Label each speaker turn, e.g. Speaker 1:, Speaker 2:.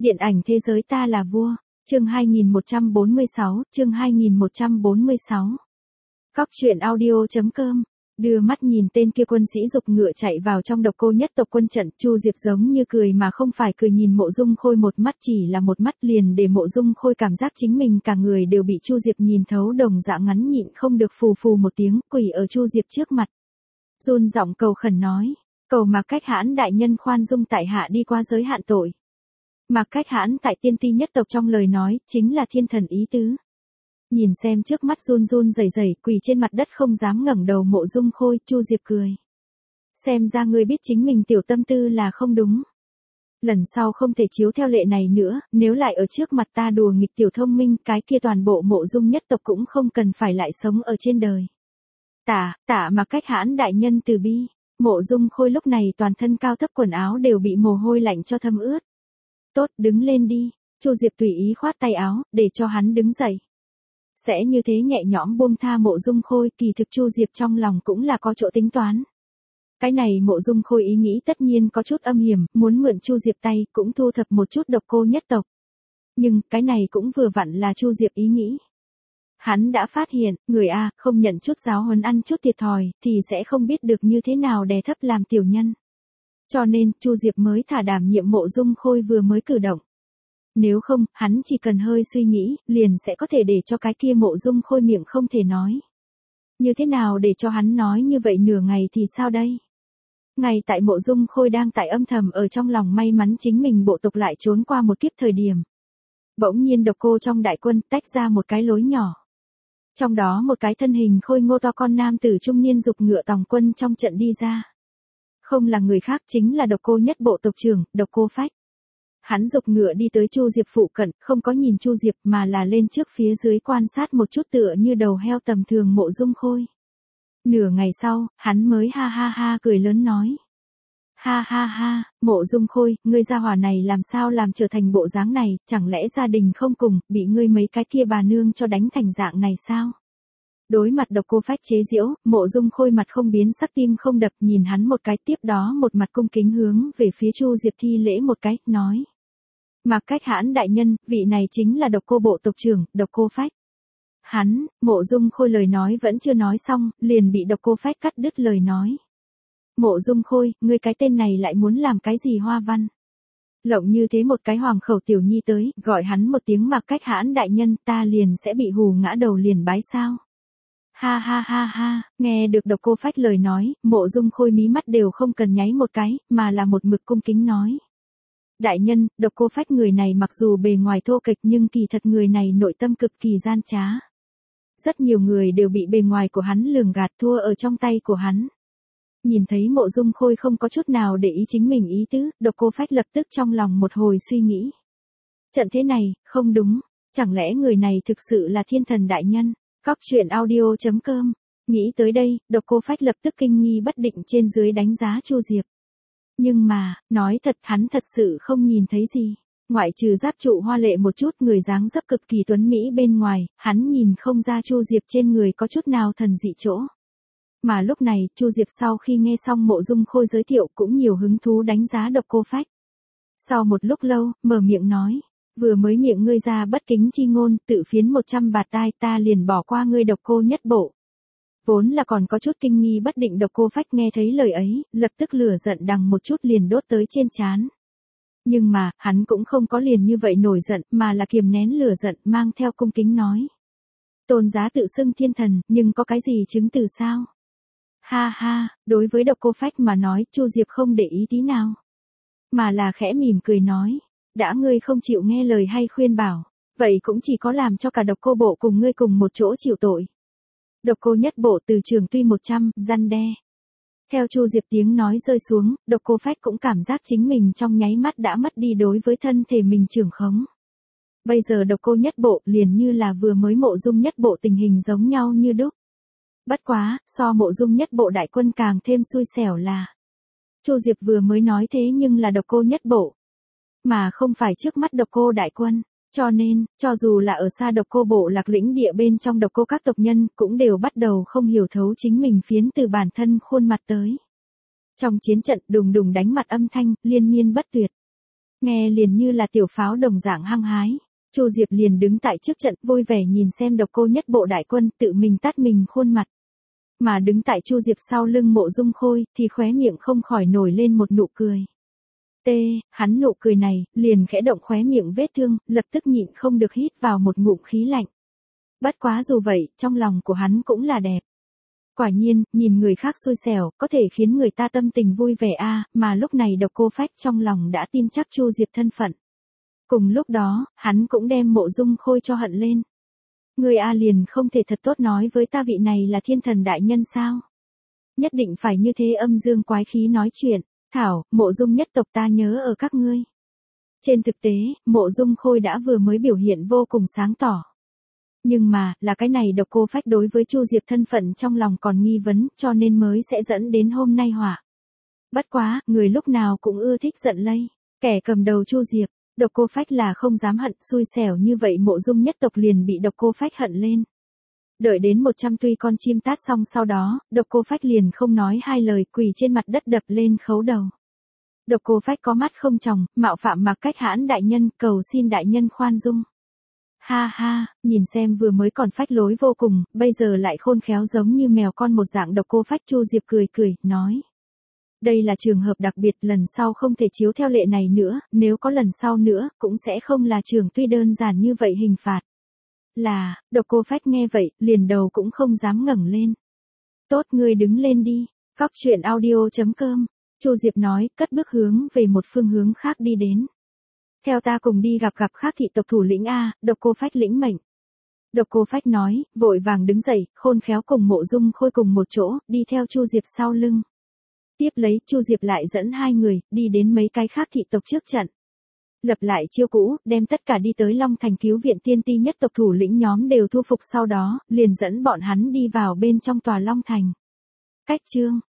Speaker 1: Điện ảnh thế giới ta là vua. Chương 2146, chương 2146. Cóc truyện audio.com. Đưa mắt nhìn tên kia quân sĩ dục ngựa chạy vào trong độc cô nhất tộc quân trận, Chu Diệp giống như cười mà không phải cười nhìn Mộ Dung Khôi một mắt, chỉ là một mắt liền để Mộ Dung Khôi cảm giác chính mình cả người đều bị Chu Diệp nhìn thấu, đồng dạ ngắn nhịn không được phù phù một tiếng, quỳ ở Chu Diệp trước mặt. Run giọng cầu khẩn nói, cầu Mạc Cách Hãn đại nhân khoan dung tại hạ đi qua giới hạn tội. Mạc Cách Hãn tại tiên ti nhất tộc trong lời nói, chính là thiên thần ý tứ. Nhìn xem trước mắt run run rẩy rẩy quỳ trên mặt đất không dám ngẩng đầu Mộ Dung Khôi, Chu Diệp cười. Xem ra ngươi biết chính mình tiểu tâm tư là không đúng. Lần sau không thể chiếu theo lệ này nữa, nếu lại ở trước mặt ta đùa nghịch tiểu thông minh, cái kia toàn bộ Mộ Dung nhất tộc cũng không cần phải lại sống ở trên đời. Tạ Mạc Cách Hãn đại nhân từ bi. Mộ Dung Khôi lúc này toàn thân cao thấp quần áo đều bị mồ hôi lạnh cho thấm ướt. Tốt, đứng lên đi. Chu Diệp tùy ý khoát tay áo, để cho hắn đứng dậy. Sẽ như thế nhẹ nhõm buông tha Mộ Dung Khôi, kỳ thực Chu Diệp trong lòng cũng là có chỗ tính toán. Cái này Mộ Dung Khôi ý nghĩ tất nhiên có chút âm hiểm, muốn mượn Chu Diệp tay, cũng thu thập một chút độc cô nhất tộc. Nhưng, cái này cũng vừa vặn là Chu Diệp ý nghĩ. Hắn đã phát hiện, người A, không nhận chút giáo huấn ăn chút thiệt thòi, thì sẽ không biết được như thế nào đè thấp làm tiểu nhân. Cho nên, Chu Diệp mới thả đảm nhiệm Mộ Dung Khôi vừa mới cử động. Nếu không, hắn chỉ cần hơi suy nghĩ, liền sẽ có thể để cho cái kia Mộ Dung Khôi miệng không thể nói. Như thế nào để cho hắn nói như vậy nửa ngày thì sao đây? Ngay tại Mộ Dung Khôi đang tại âm thầm ở trong lòng may mắn chính mình bộ tộc lại trốn qua một kiếp thời điểm. Bỗng nhiên độc cô trong đại quân tách ra một cái lối nhỏ. Trong đó một cái thân hình khôi ngô to con nam tử trung niên dục ngựa tòng quân trong trận đi ra. Không là người khác, chính là độc cô nhất bộ tộc trưởng, Độc Cô Phách. Hắn dục ngựa đi tới Chu Diệp phụ cận, không có nhìn Chu Diệp mà là lên trước phía dưới quan sát một chút tựa như đầu heo tầm thường Mộ Dung Khôi. Nửa ngày sau, hắn mới ha ha ha cười lớn nói. Ha ha ha, Mộ Dung Khôi, ngươi gia hỏa này làm sao làm trở thành bộ dáng này, chẳng lẽ gia đình không cùng, bị ngươi mấy cái kia bà nương cho đánh thành dạng này sao? Đối mặt Độc Cô Phách chế giễu, Mộ Dung Khôi mặt không biến sắc tim không đập nhìn hắn một cái, tiếp đó một mặt cung kính hướng về phía Chu Diệp thi lễ một cái, nói. Mạc Cách Hãn đại nhân, vị này chính là độc cô bộ tộc trưởng, Độc Cô Phách. Mộ Dung Khôi lời nói vẫn chưa nói xong, liền bị Độc Cô Phách cắt đứt lời nói. Mộ Dung Khôi, ngươi cái tên này lại muốn làm cái gì hoa văn? Lộng như thế một cái hoàng khẩu tiểu nhi tới, gọi hắn một tiếng Mạc Cách Hãn đại nhân, ta liền sẽ bị hù ngã đầu liền bái sao? Ha ha ha ha, nghe được Độc Cô Phách lời nói, Mộ Dung Khôi mí mắt đều không cần nháy một cái, mà là một mực cung kính nói. Đại nhân, Độc Cô Phách người này mặc dù bề ngoài thô kệch nhưng kỳ thật người này nội tâm cực kỳ gian trá. Rất nhiều người đều bị bề ngoài của hắn lường gạt, thua ở trong tay của hắn. Nhìn thấy Mộ Dung Khôi không có chút nào để ý chính mình ý tứ, Độc Cô Phách lập tức trong lòng một hồi suy nghĩ. Trận thế này, không đúng, chẳng lẽ người này thực sự là thiên thần đại nhân? Cóc truyện audio.com. Nghĩ tới đây, Độc Cô Phách lập tức kinh nghi bất định trên dưới đánh giá Chu Diệp. Nhưng mà, nói thật hắn thật sự không nhìn thấy gì. Ngoại trừ giáp trụ hoa lệ một chút, người dáng dấp cực kỳ tuấn mỹ bên ngoài, hắn nhìn không ra Chu Diệp trên người có chút nào thần dị chỗ. Mà lúc này, Chu Diệp sau khi nghe xong Mộ Dung Khôi giới thiệu cũng nhiều hứng thú đánh giá Độc Cô Phách. Sau một lúc lâu, mở miệng nói, vừa mới miệng ngươi ra bất kính chi ngôn, tự phiến 100 bạt tai, ta liền bỏ qua ngươi Độc Cô nhất bộ. Vốn là còn có chút kinh nghi bất định Độc Cô Phách nghe thấy lời ấy, lập tức lửa giận đằng một chút liền đốt tới trên trán. Nhưng mà, hắn cũng không có liền như vậy nổi giận, mà là kiềm nén lửa giận, mang theo cung kính nói. Tôn giá tự xưng thiên thần, nhưng có cái gì chứng từ sao? Ha ha, đối với Độc Cô Phách mà nói, Chu Diệp không để ý tí nào. Mà là khẽ mỉm cười nói, đã ngươi không chịu nghe lời hay khuyên bảo, vậy cũng chỉ có làm cho cả Độc Cô bộ cùng ngươi cùng một chỗ chịu tội. Độc Cô nhất bộ từ trường tuy 100, răn đe. Theo Chu Diệp tiếng nói rơi xuống, Độc Cô Phách cũng cảm giác chính mình trong nháy mắt đã mất đi đối với thân thể mình trưởng khống. Bây giờ Độc Cô nhất bộ liền như là vừa mới Mộ Dung nhất bộ tình hình giống nhau như đúc. Bất quá, so Mộ Dung nhất bộ đại quân càng thêm xui xẻo là. Chu Diệp vừa mới nói thế nhưng là Độc Cô nhất bộ, mà không phải trước mắt Độc Cô đại quân. Cho nên, cho dù là ở xa Độc Cô bộ lạc lĩnh địa bên trong Độc Cô các tộc nhân cũng đều bắt đầu không hiểu thấu chính mình phiến từ bản thân khuôn mặt tới. Trong chiến trận đùng đùng đánh mặt âm thanh, liên miên bất tuyệt. Nghe liền như là tiểu pháo đồng dạng hăng hái. Chu Diệp liền đứng tại trước trận vui vẻ nhìn xem Độc Cô Nhất bộ đại quân tự mình tát mình khuôn mặt. Mà đứng tại Chu Diệp sau lưng Mộ Dung Khôi thì khóe miệng không khỏi nổi lên một nụ cười. Hắn nụ cười này, liền khẽ động khóe miệng vết thương, lập tức nhịn không được hít vào một ngụm khí lạnh. Bất quá dù vậy, trong lòng của hắn cũng là đẹp. Quả nhiên, nhìn người khác xui xẻo, có thể khiến người ta tâm tình vui vẻ mà lúc này Độc Cô Phách trong lòng đã tin chắc Chu Diệp thân phận. Cùng lúc đó, hắn cũng đem Mộ Dung Khôi cho hận lên. Người liền không thể thật tốt nói với ta vị này là thiên thần đại nhân sao? Nhất định phải như thế âm dương quái khí nói chuyện. Thảo, Mộ Dung nhất tộc ta nhớ ở các ngươi. Trên thực tế, Mộ Dung Khôi đã vừa mới biểu hiện vô cùng sáng tỏ. Nhưng mà, là cái này Độc Cô Phách đối với Chu Diệp thân phận trong lòng còn nghi vấn, cho nên mới sẽ dẫn đến hôm nay họa. Bất quá, người lúc nào cũng ưa thích giận lây. Kẻ cầm đầu Chu Diệp, Độc Cô Phách là không dám hận, xui xẻo như vậy Mộ Dung nhất tộc liền bị Độc Cô Phách hận lên. Đợi đến 100 tuy con chim tát xong sau đó, Độc Cô Phách liền không nói hai lời quỳ trên mặt đất đập lên khấu đầu. Độc Cô Phách có mắt không tròng, mạo phạm Mạc Cách Hãn đại nhân, cầu xin đại nhân khoan dung. Ha ha, nhìn xem vừa mới còn phách lối vô cùng, bây giờ lại khôn khéo giống như mèo con một dạng. Độc Cô Phách Chu Diệp cười cười, nói. Đây là trường hợp đặc biệt, lần sau không thể chiếu theo lệ này nữa, nếu có lần sau nữa, cũng sẽ không là trường tuy đơn giản như vậy hình phạt. Độc Cô Phách nghe vậy, liền đầu cũng không dám ngẩng lên. Tốt, ngươi đứng lên đi. Cóc truyện audio.com. Chu Diệp nói, cất bước hướng về một phương hướng khác đi đến. Theo ta cùng đi gặp khác thị tộc thủ lĩnh Độc Cô Phách lĩnh mệnh. Độc Cô Phách nói, vội vàng đứng dậy, khôn khéo cùng Mộ Dung Khôi cùng một chỗ, đi theo Chu Diệp sau lưng. Tiếp lấy, Chu Diệp lại dẫn hai người, đi đến mấy cái khác thị tộc trước trận. Lập lại chiêu cũ, đem tất cả đi tới Long Thành cứu viện tiên ti nhất tộc thủ lĩnh nhóm đều thu phục, sau đó, liền dẫn bọn hắn đi vào bên trong tòa Long Thành. Cách chương